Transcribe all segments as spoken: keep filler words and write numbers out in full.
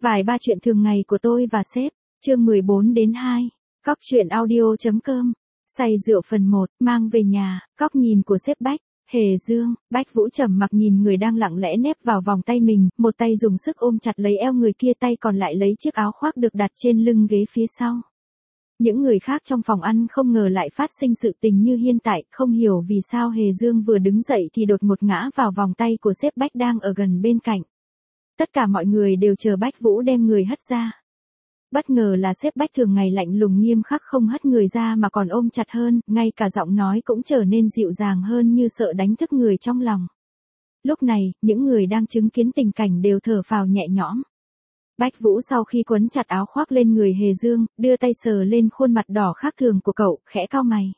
Vài ba chuyện thường ngày của tôi và sếp, chương mười bốn đến hai. Cóc truyện audio.com. Say rượu phần một, mang về nhà, góc nhìn của sếp Bách. Hề Dương, Bách Vũ trầm mặc nhìn người đang lặng lẽ nép vào vòng tay mình, một tay dùng sức ôm chặt lấy eo người kia, tay còn lại lấy chiếc áo khoác được đặt trên lưng ghế phía sau. Những người khác trong phòng ăn không ngờ lại phát sinh sự tình như hiện tại, không hiểu vì sao Hề Dương vừa đứng dậy thì đột ngột ngã vào vòng tay của sếp Bách đang ở gần bên cạnh. Tất cả mọi người đều chờ Bách Vũ đem người hất ra. Bất ngờ là sếp Bách thường ngày lạnh lùng nghiêm khắc không hất người ra mà còn ôm chặt hơn, ngay cả giọng nói cũng trở nên dịu dàng hơn như sợ đánh thức người trong lòng. Lúc này, những người đang chứng kiến tình cảnh đều thở phào nhẹ nhõm. Bách Vũ sau khi quấn chặt áo khoác lên người Hề Dương, đưa tay sờ lên khuôn mặt đỏ khác thường của cậu, khẽ cau mày.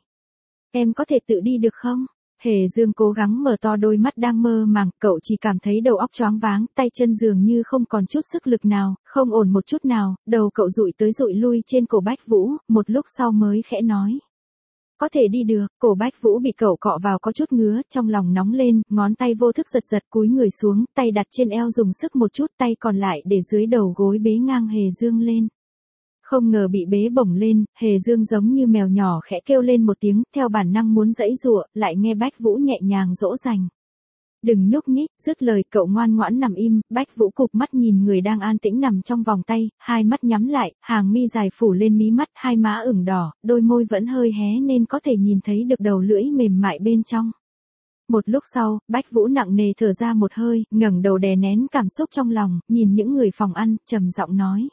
Em có thể tự đi được không? Hề Dương cố gắng mở to đôi mắt đang mơ màng, cậu chỉ cảm thấy đầu óc choáng váng, tay chân dường như không còn chút sức lực nào, không ổn một chút nào, đầu cậu dụi tới dụi lui trên cổ Bách Vũ, một lúc sau mới khẽ nói. Có thể đi được, cổ Bách Vũ bị cậu cọ vào có chút ngứa, trong lòng nóng lên, ngón tay vô thức giật giật cúi người xuống, tay đặt trên eo dùng sức một chút, tay còn lại để dưới đầu gối bế ngang Hề Dương lên. Không ngờ bị bế bổng lên, Hề Dương giống như mèo nhỏ khẽ kêu lên một tiếng, theo bản năng muốn giãy giụa, lại nghe Bách Vũ nhẹ nhàng dỗ dành. Đừng nhúc nhích, dứt lời cậu ngoan ngoãn nằm im, Bách Vũ cụp mắt nhìn người đang an tĩnh nằm trong vòng tay, hai mắt nhắm lại, hàng mi dài phủ lên mí mắt, hai má ửng đỏ, đôi môi vẫn hơi hé nên có thể nhìn thấy được đầu lưỡi mềm mại bên trong. Một lúc sau, Bách Vũ nặng nề thở ra một hơi, ngẩng đầu đè nén cảm xúc trong lòng, nhìn những người phòng ăn, trầm giọng nói.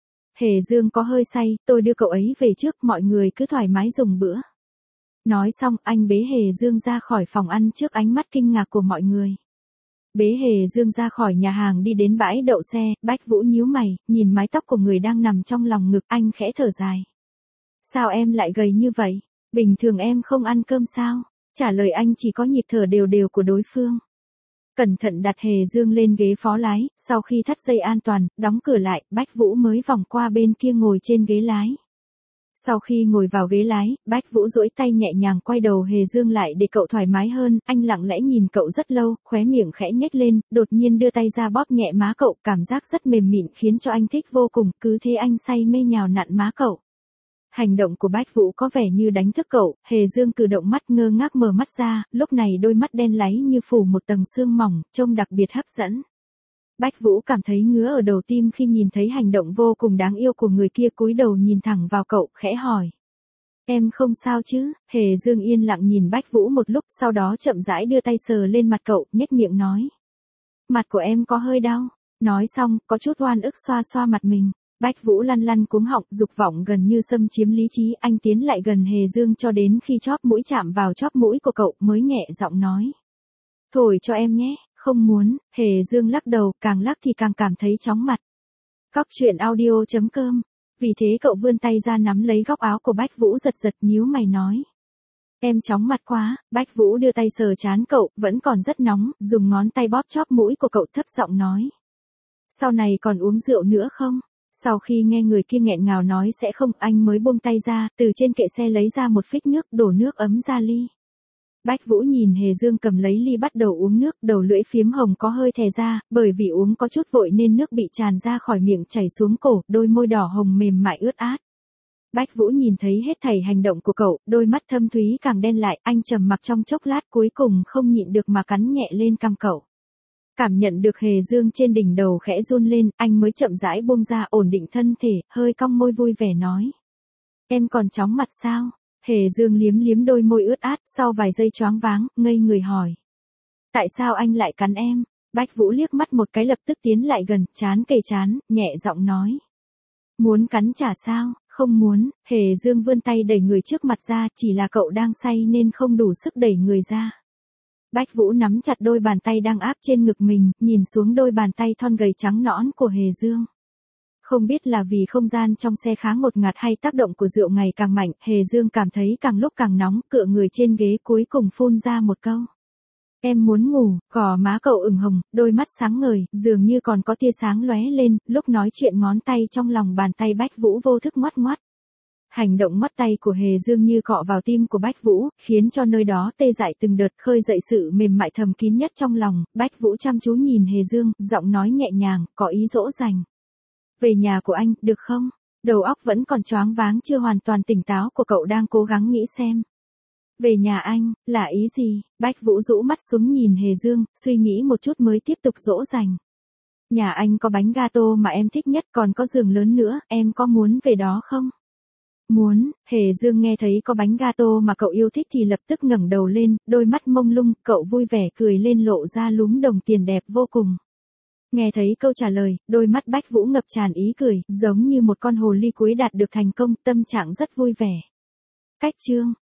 Hề Dương có hơi say, tôi đưa cậu ấy về trước, mọi người cứ thoải mái dùng bữa. Nói xong, anh bế Hề Dương ra khỏi phòng ăn trước ánh mắt kinh ngạc của mọi người. Bế Hề Dương ra khỏi nhà hàng đi đến bãi đậu xe, Bách Vũ nhíu mày, nhìn mái tóc của người đang nằm trong lòng ngực, anh khẽ thở dài. Sao em lại gầy như vậy? Bình thường em không ăn cơm sao? Trả lời anh chỉ có nhịp thở đều đều của đối phương. Cẩn thận đặt Hề Dương lên ghế phó lái, sau khi thắt dây an toàn, đóng cửa lại, Bách Vũ mới vòng qua bên kia ngồi trên ghế lái. Sau khi ngồi vào ghế lái, Bách Vũ duỗi tay nhẹ nhàng quay đầu Hề Dương lại để cậu thoải mái hơn, anh lặng lẽ nhìn cậu rất lâu, khóe miệng khẽ nhếch lên, đột nhiên đưa tay ra bóp nhẹ má cậu, cảm giác rất mềm mịn khiến cho anh thích vô cùng, cứ thế anh say mê nhào nặn má cậu. Hành động của Bách Vũ có vẻ như đánh thức cậu, Hề Dương cử động mắt ngơ ngác mở mắt ra, lúc này đôi mắt đen láy như phủ một tầng sương mỏng, trông đặc biệt hấp dẫn. Bách Vũ cảm thấy ngứa ở đầu tim khi nhìn thấy hành động vô cùng đáng yêu của người kia, cúi đầu nhìn thẳng vào cậu, khẽ hỏi. Em không sao chứ? Hề Dương yên lặng nhìn Bách Vũ một lúc, sau đó chậm rãi đưa tay sờ lên mặt cậu, nhếch miệng nói. Mặt của em có hơi đau. Nói xong, có chút oan ức xoa xoa mặt mình. Bách Vũ lăn lăn cuống họng, dục vọng gần như xâm chiếm lý trí, anh tiến lại gần Hề Dương cho đến khi chóp mũi chạm vào chóp mũi của cậu mới nhẹ giọng nói. Thổi cho em nhé. Không muốn, Hề Dương lắc đầu, càng lắc thì càng cảm thấy chóng mặt. Cóc truyện audio.com. Vì thế cậu vươn tay ra nắm lấy góc áo của Bách Vũ giật giật nhíu mày nói. Em chóng mặt quá, Bách Vũ đưa tay sờ trán cậu, vẫn còn rất nóng, dùng ngón tay bóp chóp mũi của cậu thấp giọng nói. Sau này còn uống rượu nữa không? Sau khi nghe người kia nghẹn ngào nói sẽ không, anh mới buông tay ra, từ trên kệ xe lấy ra một phích nước, đổ nước ấm ra ly. Bách Vũ nhìn Hề Dương cầm lấy ly bắt đầu uống nước, đầu lưỡi phiếm hồng có hơi thè ra, bởi vì uống có chút vội nên nước bị tràn ra khỏi miệng chảy xuống cổ, đôi môi đỏ hồng mềm mại ướt át. Bách Vũ nhìn thấy hết thảy hành động của cậu, đôi mắt thâm thúy càng đen lại, anh trầm mặc trong chốc lát cuối cùng không nhịn được mà cắn nhẹ lên cằm cậu. Cảm nhận được Hề Dương trên đỉnh đầu khẽ run lên, anh mới chậm rãi buông ra ổn định thân thể, hơi cong môi vui vẻ nói. Em còn chóng mặt sao? Hề Dương liếm liếm đôi môi ướt át, sau vài giây choáng váng, ngây người hỏi. Tại sao anh lại cắn em? Bách Vũ liếc mắt một cái lập tức tiến lại gần, trán kề trán, nhẹ giọng nói. Muốn cắn trả sao? Không muốn, Hề Dương vươn tay đẩy người trước mặt ra, chỉ là cậu đang say nên không đủ sức đẩy người ra. Bách Vũ nắm chặt đôi bàn tay đang áp trên ngực mình, nhìn xuống đôi bàn tay thon gầy trắng nõn của Hề Dương. Không biết là vì không gian trong xe khá ngột ngạt hay tác động của rượu ngày càng mạnh, Hề Dương cảm thấy càng lúc càng nóng, cựa người trên ghế cuối cùng phun ra một câu. Em muốn ngủ, gò má cậu ửng hồng, đôi mắt sáng ngời, dường như còn có tia sáng lóe lên, lúc nói chuyện ngón tay trong lòng bàn tay Bách Vũ vô thức ngoắt ngoắt. Hành động ngoắt tay của Hề Dương như cọ vào tim của Bách Vũ, khiến cho nơi đó tê dại từng đợt, khơi dậy sự mềm mại thầm kín nhất trong lòng. Bách Vũ chăm chú nhìn Hề Dương, giọng nói nhẹ nhàng, có ý dỗ dành. Về nhà của anh, được không? Đầu óc vẫn còn choáng váng chưa hoàn toàn tỉnh táo của cậu đang cố gắng nghĩ xem. Về nhà anh, là ý gì? Bách Vũ rũ mắt xuống nhìn Hề Dương, suy nghĩ một chút mới tiếp tục dỗ dành. Nhà anh có bánh gato mà em thích nhất, còn có giường lớn nữa, em có muốn về đó không? Muốn. Hề Dương nghe thấy có bánh gato mà cậu yêu thích thì lập tức ngẩng đầu lên, đôi mắt mông lung, cậu vui vẻ cười lên lộ ra lúm đồng tiền đẹp vô cùng. Nghe thấy câu trả lời, đôi mắt Bách Vũ ngập tràn ý cười, giống như một con hồ ly cuối đạt được thành công, tâm trạng rất vui vẻ. Cách chương